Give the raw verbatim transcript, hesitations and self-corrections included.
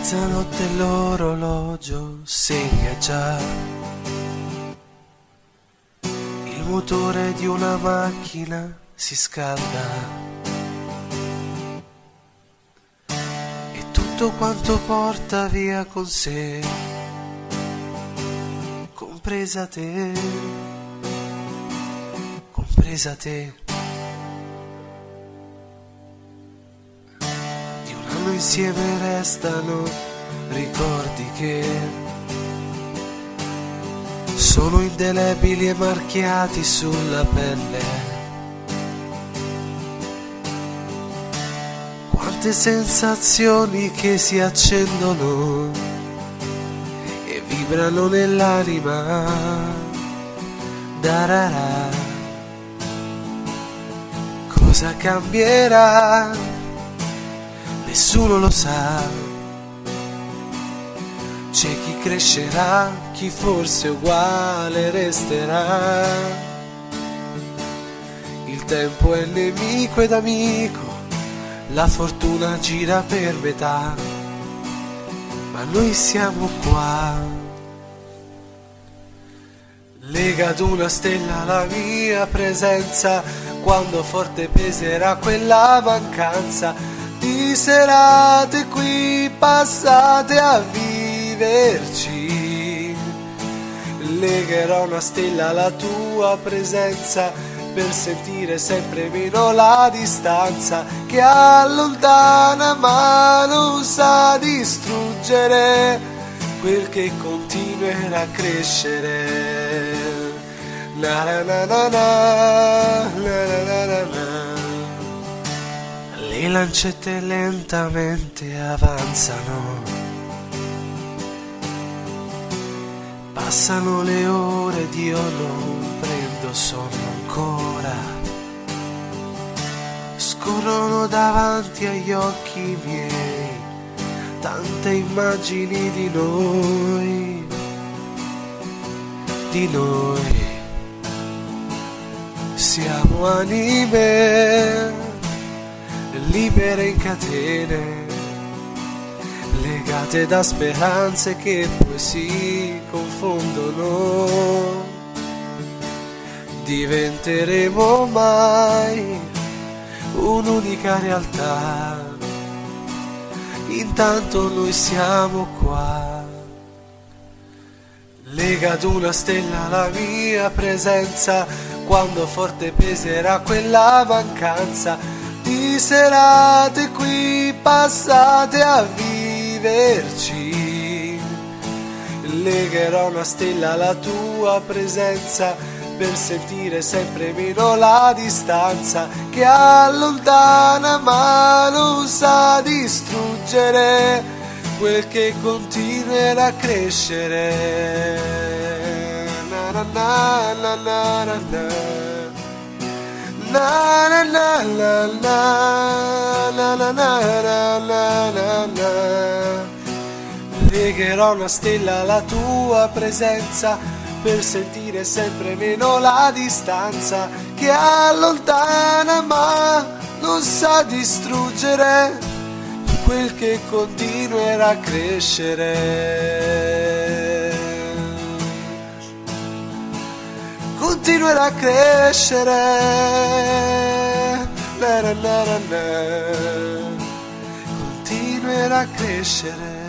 Mezzanotte l'orologio segna già il motore di una macchina si scalda e tutto quanto porta via con sé, compresa te, compresa te. Insieme restano ricordi che sono indelebili e marchiati sulla pelle. Quante sensazioni che si accendono e vibrano nell'anima. Darara. Cosa cambierà? Nessuno lo sa, c'è chi crescerà, chi forse uguale resterà. Il tempo è nemico ed amico, la fortuna gira per metà, ma noi siamo qua. Lega ad una stella la mia presenza, quando forte peserà quella mancanza di serate qui passate a viverci. Legherò una stella alla tua presenza per sentire sempre meno la distanza che allontana ma non sa distruggere quel che continuerà a crescere. Na na na na na, na na na na. Le lancette lentamente avanzano, passano le ore ed io non prendo sonno ancora. Scorrono davanti agli occhi miei tante immagini di noi, di noi. Siamo anime libere in catene, legate da speranze che poi si confondono. Diventeremo mai un'unica realtà, intanto noi siamo qua. Lega ad una stella la mia presenza, quando forte peserà quella mancanza di serate qui passate a viverci. Legherò una stella alla tua presenza per sentire sempre meno la distanza che allontana ma non sa distruggere quel che continuerà a crescere. Na na na na na na na. Na na na na na na na na na na. Legherò una stella alla tua presenza per sentire sempre meno la distanza che allontana ma non sa distruggere quel che continuerà a crescere. Continuerà a crescere, na na na na na. Continuerà a crescere.